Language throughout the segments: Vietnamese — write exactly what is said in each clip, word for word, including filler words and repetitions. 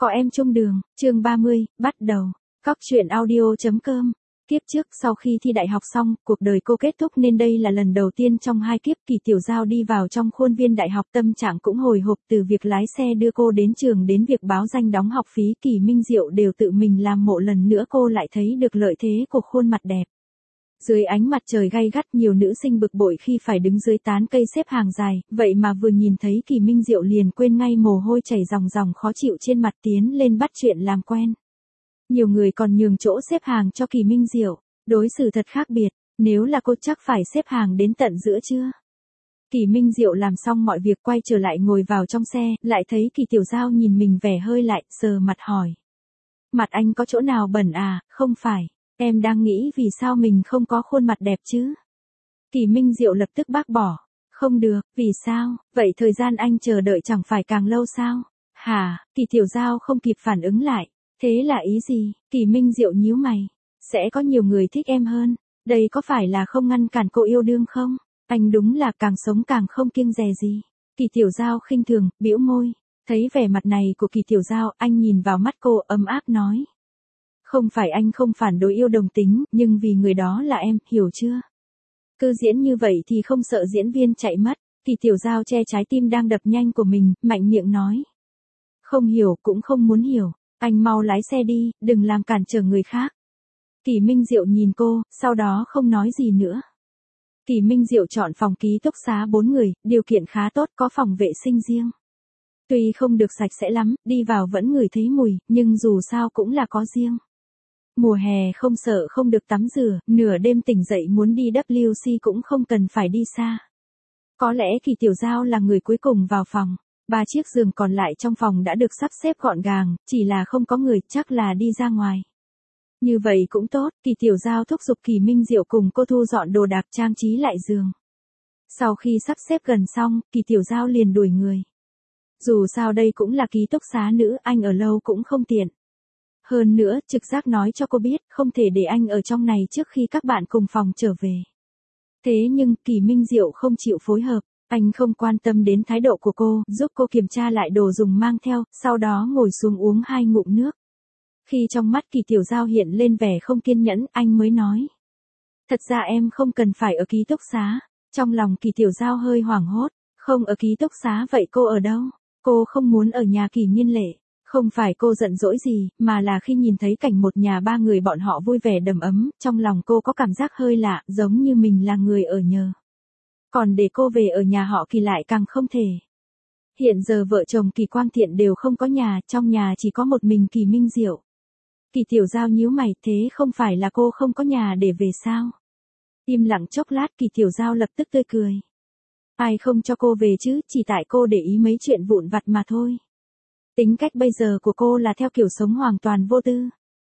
Có em chung đường, chương ba mươi, bắt đầu. Cóc truyện audio.com. Kiếp trước sau khi thi đại học xong, cuộc đời cô kết thúc nên đây là lần đầu tiên trong hai kiếp Kỳ Tiểu Giao đi vào trong khuôn viên đại học. Tâm trạng cũng hồi hộp, từ việc lái xe đưa cô đến trường đến việc báo danh đóng học phí, Kỳ Minh Diệu đều tự mình làm mộ. Lần nữa cô lại thấy được lợi thế của khuôn mặt đẹp. Dưới ánh mặt trời gay gắt, nhiều nữ sinh bực bội khi phải đứng dưới tán cây xếp hàng dài, vậy mà vừa nhìn thấy Kỳ Minh Diệu liền quên ngay mồ hôi chảy ròng ròng khó chịu trên mặt, tiến lên bắt chuyện làm quen. Nhiều người còn nhường chỗ xếp hàng cho Kỳ Minh Diệu, đối xử thật khác biệt, nếu là cô chắc phải xếp hàng đến tận giữa trưa. Kỳ Minh Diệu làm xong mọi việc quay trở lại ngồi vào trong xe, lại thấy Kỳ Tiểu Giao nhìn mình vẻ hơi lạnh, sờ mặt hỏi. Mặt anh có chỗ nào bẩn à? Không phải, em đang nghĩ vì sao mình không có khuôn mặt đẹp chứ? Kỳ Minh Diệu lập tức bác bỏ. Không được, vì sao? Vậy thời gian anh chờ đợi chẳng phải càng lâu sao? Hả? Kỳ Tiểu Giao không kịp phản ứng lại. Thế là ý gì? Kỳ Minh Diệu nhíu mày. Sẽ có nhiều người thích em hơn. Đây có phải là không ngăn cản cô yêu đương không? Anh đúng là càng sống càng không kiêng dè gì. Kỳ Tiểu Giao khinh thường, bĩu môi. Thấy vẻ mặt này của Kỳ Tiểu Giao, anh nhìn vào mắt cô ấm áp nói. Không phải anh không phản đối yêu đồng tính, nhưng vì người đó là em, hiểu chưa? Cứ diễn như vậy thì không sợ diễn viên chạy mất. Kỳ Tiểu Giao che trái tim đang đập nhanh của mình, mạnh miệng nói. Không hiểu cũng không muốn hiểu. Anh mau lái xe đi, đừng làm cản trở người khác. Kỳ Minh Diệu nhìn cô, sau đó không nói gì nữa. Kỳ Minh Diệu chọn phòng ký túc xá bốn người, điều kiện khá tốt, có phòng vệ sinh riêng. Tuy không được sạch sẽ lắm, đi vào vẫn ngửi thấy mùi, nhưng dù sao cũng là có riêng. Mùa hè không sợ không được tắm rửa, nửa đêm tỉnh dậy muốn đi vê kép xê cũng không cần phải đi xa. Có lẽ Kỳ Tiểu Giao là người cuối cùng vào phòng. Ba chiếc giường còn lại trong phòng đã được sắp xếp gọn gàng, chỉ là không có người, chắc là đi ra ngoài. Như vậy cũng tốt, Kỳ Tiểu Giao thúc giục Kỳ Minh Diệu cùng cô thu dọn đồ đạc trang trí lại giường. Sau khi sắp xếp gần xong, Kỳ Tiểu Giao liền đuổi người. Dù sao đây cũng là ký túc xá nữ, anh ở lâu cũng không tiện. Hơn nữa, trực giác nói cho cô biết, không thể để anh ở trong này trước khi các bạn cùng phòng trở về. Thế nhưng, Kỳ Minh Diệu không chịu phối hợp. Anh không quan tâm đến thái độ của cô, giúp cô kiểm tra lại đồ dùng mang theo, sau đó ngồi xuống uống hai ngụm nước. Khi trong mắt Kỳ Tiểu Giao hiện lên vẻ không kiên nhẫn, anh mới nói. Thật ra em không cần phải ở ký túc xá. Trong lòng Kỳ Tiểu Giao hơi hoảng hốt. Không ở ký túc xá vậy cô ở đâu? Cô không muốn ở nhà Kỳ Nghiên Lệ. Không phải cô giận dỗi gì, mà là khi nhìn thấy cảnh một nhà ba người bọn họ vui vẻ đầm ấm, trong lòng cô có cảm giác hơi lạ, giống như mình là người ở nhờ. Còn để cô về ở nhà họ Kỳ lại càng không thể. Hiện giờ vợ chồng Kỳ Quang Thiện đều không có nhà, trong nhà chỉ có một mình Kỳ Minh Diệu. Kỳ Tiểu Giao nhíu mày, thế không phải là cô không có nhà để về sao? Im lặng chốc lát, Kỳ Tiểu Giao lập tức tươi cười. Ai không cho cô về chứ, chỉ tại cô để ý mấy chuyện vụn vặt mà thôi. Tính cách bây giờ của cô là theo kiểu sống hoàn toàn vô tư.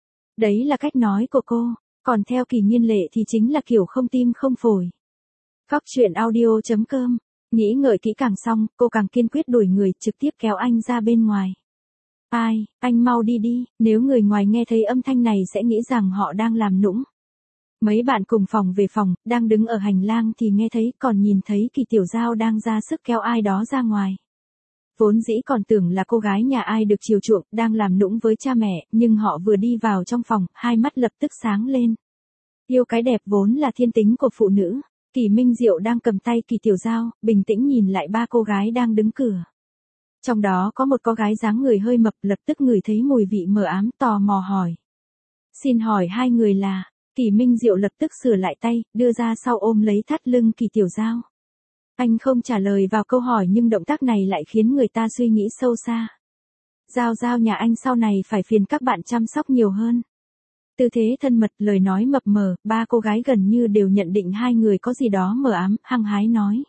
Đấy là cách nói của cô, còn theo Kỳ Nghiên Lệ thì chính là kiểu không tim không phổi. Cóc truyện audio.com. Nghĩ ngợi kỹ càng xong, cô càng kiên quyết đuổi người, trực tiếp kéo anh ra bên ngoài. Ai, anh mau đi đi, nếu người ngoài nghe thấy âm thanh này sẽ nghĩ rằng họ đang làm nũng. Mấy bạn cùng phòng về phòng, đang đứng ở hành lang thì nghe thấy, còn nhìn thấy Kỳ Tiểu Giao đang ra sức kéo ai đó ra ngoài. Vốn dĩ còn tưởng là cô gái nhà ai được chiều chuộng, đang làm nũng với cha mẹ, nhưng họ vừa đi vào trong phòng, hai mắt lập tức sáng lên. Yêu cái đẹp vốn là thiên tính của phụ nữ. Kỳ Minh Diệu đang cầm tay Kỳ Tiểu Giao, bình tĩnh nhìn lại ba cô gái đang đứng cửa. Trong đó có một cô gái dáng người hơi mập, lập tức ngửi thấy mùi vị mờ ám, tò mò hỏi. Xin hỏi hai người là? Kỳ Minh Diệu lập tức sửa lại tay, đưa ra sau ôm lấy thắt lưng Kỳ Tiểu Giao. Anh không trả lời vào câu hỏi nhưng động tác này lại khiến người ta suy nghĩ sâu xa. Giao Giao nhà anh sau này phải phiền các bạn chăm sóc nhiều hơn. Tư thế thân mật, lời nói mập mờ, ba cô gái gần như đều nhận định hai người có gì đó mờ ám, hăng hái nói.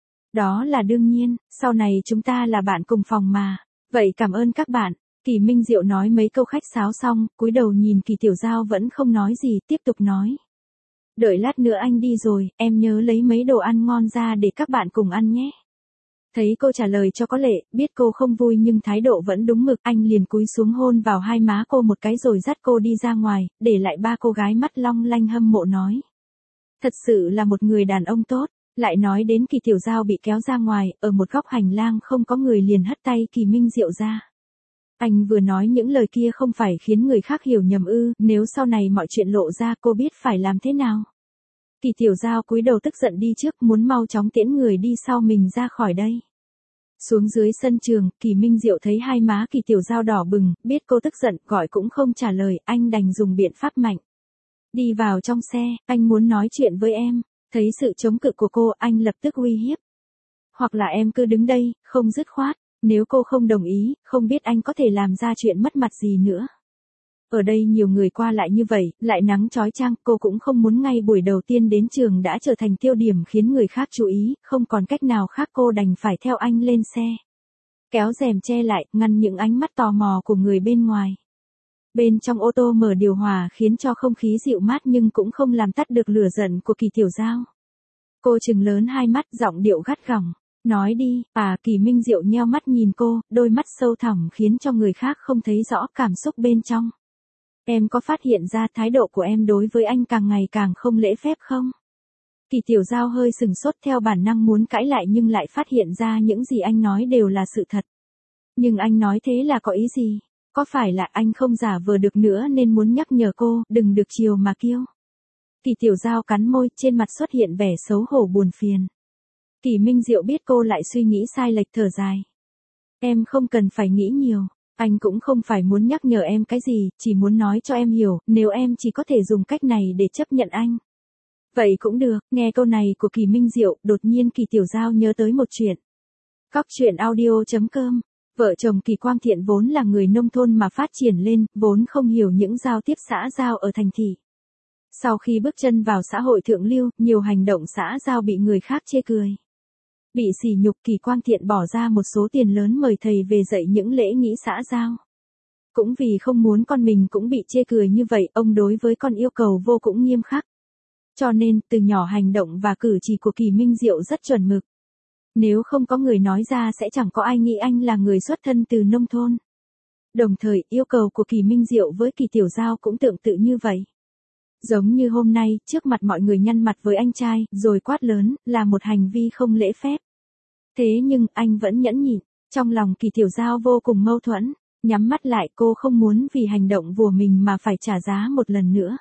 Đó là đương nhiên, sau này chúng ta là bạn cùng phòng mà. Vậy cảm ơn các bạn. Kỳ Minh Diệu nói mấy câu khách sáo xong, cúi đầu nhìn Kỳ Tiểu Giao vẫn không nói gì, tiếp tục nói. Đợi lát nữa anh đi rồi, em nhớ lấy mấy đồ ăn ngon ra để các bạn cùng ăn nhé. Thấy cô trả lời cho có lệ, biết cô không vui nhưng thái độ vẫn đúng mực, anh liền cúi xuống hôn vào hai má cô một cái rồi dắt cô đi ra ngoài, để lại ba cô gái mắt long lanh hâm mộ nói. Thật sự là một người đàn ông tốt. Lại nói đến Kỳ Tiểu Giao bị kéo ra ngoài, ở một góc hành lang không có người liền hất tay Kỳ Minh Diệu ra. Anh vừa nói những lời kia không phải khiến người khác hiểu nhầm ư, nếu sau này mọi chuyện lộ ra cô biết phải làm thế nào. Kỳ Tiểu Giao cúi đầu tức giận đi trước, muốn mau chóng tiễn người đi sau mình ra khỏi đây. Xuống dưới sân trường, Kỳ Minh Diệu thấy hai má Kỳ Tiểu Giao đỏ bừng, biết cô tức giận, gọi cũng không trả lời, anh đành dùng biện pháp mạnh. Đi vào trong xe, anh muốn nói chuyện với em. Thấy sự chống cự của cô, anh lập tức uy hiếp. Hoặc là em cứ đứng đây, không dứt khoát. Nếu cô không đồng ý, không biết anh có thể làm ra chuyện mất mặt gì nữa. Ở đây nhiều người qua lại như vậy, lại nắng chói chang, cô cũng không muốn ngay buổi đầu tiên đến trường đã trở thành tiêu điểm khiến người khác chú ý, không còn cách nào khác cô đành phải theo anh lên xe. Kéo rèm che lại, ngăn những ánh mắt tò mò của người bên ngoài. Bên trong ô tô mở điều hòa khiến cho không khí dịu mát nhưng cũng không làm tắt được lửa giận của Kỳ Tiểu Giao. Cô trừng lớn hai mắt, giọng điệu gắt gỏng. Nói đi, à Kỳ Minh Diệu nheo mắt nhìn cô, đôi mắt sâu thẳm khiến cho người khác không thấy rõ cảm xúc bên trong. Em có phát hiện ra thái độ của em đối với anh càng ngày càng không lễ phép không? Kỳ Tiểu Giao hơi sừng sốt, theo bản năng muốn cãi lại nhưng lại phát hiện ra những gì anh nói đều là sự thật. Nhưng anh nói thế là có ý gì? Có phải là anh không giả vờ được nữa nên muốn nhắc nhở cô, đừng được chiều mà kiêu? Kỳ Tiểu Giao cắn môi, trên mặt xuất hiện vẻ xấu hổ buồn phiền. Kỳ Minh Diệu biết cô lại suy nghĩ sai lệch, thở dài. Em không cần phải nghĩ nhiều. Anh cũng không phải muốn nhắc nhở em cái gì, chỉ muốn nói cho em hiểu, nếu em chỉ có thể dùng cách này để chấp nhận anh. Vậy cũng được, nghe câu này của Kỳ Minh Diệu, đột nhiên Kỳ Tiểu Giao nhớ tới một chuyện. Cóc truyện audio chấm com. Vợ chồng Kỳ Quang Thiện vốn là người nông thôn mà phát triển lên, vốn không hiểu những giao tiếp xã giao ở thành thị. Sau khi bước chân vào xã hội thượng lưu, nhiều hành động xã giao bị người khác chê cười. Bị sỉ nhục, Kỳ Quang Thiện bỏ ra một số tiền lớn mời thầy về dạy những lễ nghĩ xã giao. Cũng vì không muốn con mình cũng bị chê cười như vậy, ông đối với con yêu cầu vô cùng nghiêm khắc. Cho nên, từ nhỏ hành động và cử chỉ của Kỳ Minh Diệu rất chuẩn mực. Nếu không có người nói ra sẽ chẳng có ai nghĩ anh là người xuất thân từ nông thôn. Đồng thời, yêu cầu của Kỳ Minh Diệu với Kỳ Tiểu Giao cũng tương tự như vậy. Giống như hôm nay, trước mặt mọi người nhăn mặt với anh trai, rồi quát lớn, là một hành vi không lễ phép. Thế nhưng, anh vẫn nhẫn nhịn. Trong lòng Kỳ Tiểu Giao vô cùng mâu thuẫn. Nhắm mắt lại, cô không muốn vì hành động của mình mà phải trả giá một lần nữa.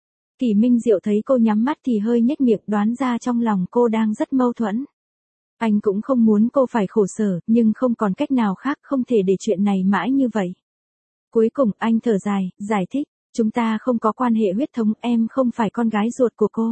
Kỳ Minh Diệu thấy cô nhắm mắt thì hơi nhếch miệng, đoán ra trong lòng cô đang rất mâu thuẫn. Anh cũng không muốn cô phải khổ sở, nhưng không còn cách nào khác, không thể để chuyện này mãi như vậy. Cuối cùng, anh thở dài, giải thích, chúng ta không có quan hệ huyết thống, em không phải con gái ruột của cô.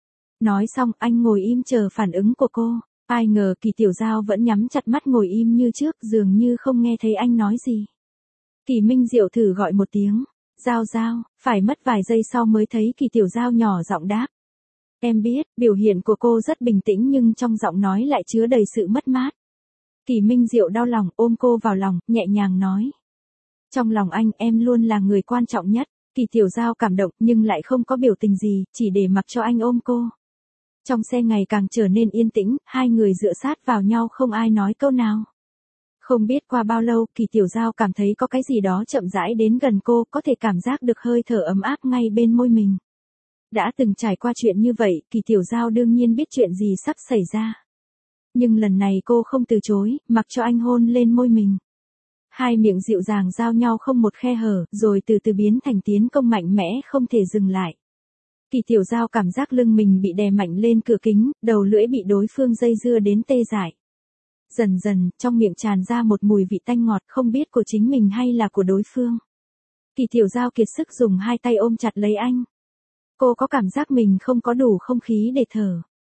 Nói xong, anh ngồi im chờ phản ứng của cô. Ai ngờ Kỳ Tiểu Giao vẫn nhắm chặt mắt ngồi im như trước, dường như không nghe thấy anh nói gì. Kỳ Minh Diệu thử gọi một tiếng, Giao Giao, phải mất vài giây sau mới thấy Kỳ Tiểu Giao nhỏ giọng đáp. Em biết, biểu hiện của cô rất bình tĩnh nhưng trong giọng nói lại chứa đầy sự mất mát. Kỳ Minh Diệu đau lòng, ôm cô vào lòng, nhẹ nhàng nói. Trong lòng anh, em luôn là người quan trọng nhất. Kỳ Tiểu Giao cảm động nhưng lại không có biểu tình gì, chỉ để mặc cho anh ôm cô. Trong xe ngày càng trở nên yên tĩnh, hai người dựa sát vào nhau không ai nói câu nào. Không biết qua bao lâu, Kỳ Tiểu Giao cảm thấy có cái gì đó chậm rãi đến gần cô, có thể cảm giác được hơi thở ấm áp ngay bên môi mình. Đã từng trải qua chuyện như vậy, Kỳ Tiểu Giao đương nhiên biết chuyện gì sắp xảy ra. Nhưng lần này cô không từ chối, mặc cho anh hôn lên môi mình. Hai miệng dịu dàng giao nhau không một khe hở, rồi từ từ biến thành tiến công mạnh mẽ không thể dừng lại. Kỳ Tiểu Giao cảm giác lưng mình bị đè mạnh lên cửa kính, đầu lưỡi bị đối phương dây dưa đến tê dại. Dần dần, trong miệng tràn ra một mùi vị tanh ngọt không biết của chính mình hay là của đối phương. Kỳ Tiểu Giao kiệt sức dùng hai tay ôm chặt lấy anh. Cô có cảm giác mình không có đủ không khí để thở.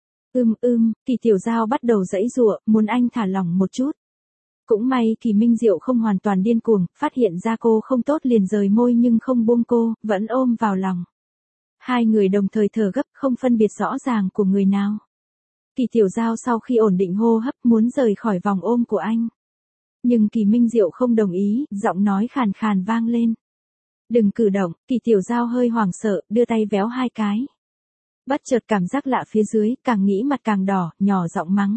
Ưm ưm, Kỳ Tiểu Giao bắt đầu giãy giụa, muốn anh thả lỏng một chút. Cũng may Kỳ Minh Diệu không hoàn toàn điên cuồng, phát hiện ra cô không tốt liền rời môi nhưng không buông cô, vẫn ôm vào lòng. Hai người đồng thời thở gấp, không phân biệt rõ ràng của người nào. Kỳ Tiểu Giao sau khi ổn định hô hấp muốn rời khỏi vòng ôm của anh. Nhưng Kỳ Minh Diệu không đồng ý, giọng nói khàn khàn vang lên. Đừng cử động, Kỳ Tiểu Giao hơi hoảng sợ, đưa tay véo hai cái. Bất chợt cảm giác lạ phía dưới, càng nghĩ mặt càng đỏ, nhỏ giọng mắng.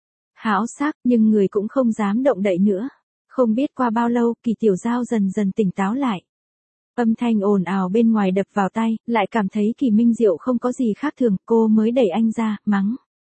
Hão xác, nhưng người cũng không dám động đậy nữa. Không biết qua bao lâu, Kỳ Tiểu Giao dần dần tỉnh táo lại. Âm thanh ồn ào bên ngoài đập vào tai, lại cảm thấy Kỳ Minh Diệu không có gì khác thường, cô mới đẩy anh ra, mắng.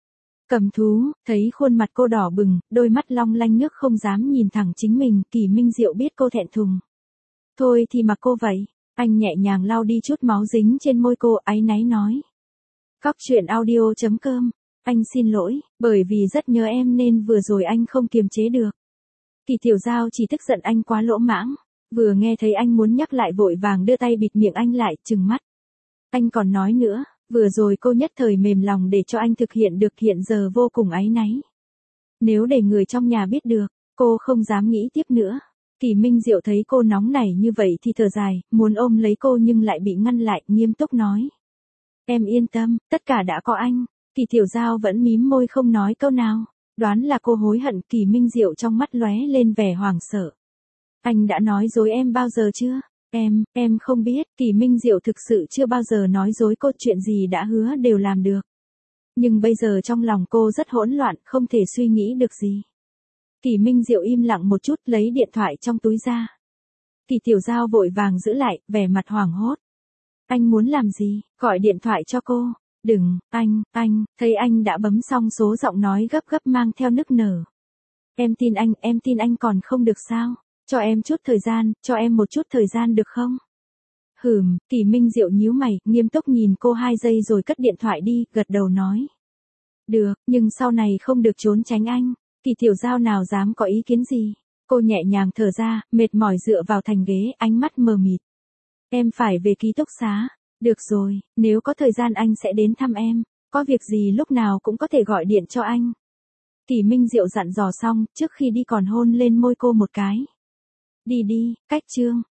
Cầm thú, thấy khuôn mặt cô đỏ bừng, đôi mắt long lanh nước không dám nhìn thẳng chính mình, Kỳ Minh Diệu biết cô thẹn thùng. Thôi thì mặc cô vậy. Anh nhẹ nhàng lau đi chút máu dính trên môi cô, áy náy nói. Cóc truyện audio chấm com. Anh xin lỗi, bởi vì rất nhớ em nên vừa rồi anh không kiềm chế được. Kỳ Tiểu Giao chỉ tức giận anh quá lỗ mãng. Vừa nghe thấy anh muốn nhắc lại vội vàng đưa tay bịt miệng anh lại, trừng mắt. Anh còn nói nữa, vừa rồi cô nhất thời mềm lòng để cho anh thực hiện được, hiện giờ vô cùng áy náy. Nếu để người trong nhà biết được, cô không dám nghĩ tiếp nữa. Kỳ Minh Diệu thấy cô nóng nảy như vậy thì thở dài, muốn ôm lấy cô nhưng lại bị ngăn lại, nghiêm túc nói. Em yên tâm, tất cả đã có anh. Kỳ Tiểu Giao vẫn mím môi không nói câu nào. Đoán là cô hối hận. Kỳ Minh Diệu trong mắt lóe lên vẻ hoảng sợ. Anh đã nói dối em bao giờ chưa? Em, em không biết. Kỳ Minh Diệu thực sự chưa bao giờ nói dối cô, chuyện gì đã hứa đều làm được. Nhưng bây giờ trong lòng cô rất hỗn loạn, không thể suy nghĩ được gì. Kỳ Minh Diệu im lặng một chút, lấy điện thoại trong túi ra. Kỳ Tiểu Giao vội vàng giữ lại, vẻ mặt hoảng hốt. Anh muốn làm gì? Gọi điện thoại cho cô. Đừng, anh, anh, thấy anh đã bấm xong số, giọng nói gấp gấp mang theo nức nở. Em tin anh, em tin anh còn không được sao? Cho em chút thời gian, cho em một chút thời gian được không? Hừm, Kỳ Minh Diệu nhíu mày, nghiêm túc nhìn cô hai giây rồi cất điện thoại đi, gật đầu nói. Được, nhưng sau này không được trốn tránh anh. Kỳ Tiểu Giao nào dám có ý kiến gì. Cô nhẹ nhàng thở ra, mệt mỏi dựa vào thành ghế, ánh mắt mờ mịt. Em phải về ký túc xá. Được rồi, nếu có thời gian anh sẽ đến thăm em. Có việc gì lúc nào cũng có thể gọi điện cho anh. Kỳ Minh Diệu dặn dò xong, trước khi đi còn hôn lên môi cô một cái. Đi đi, cách chương.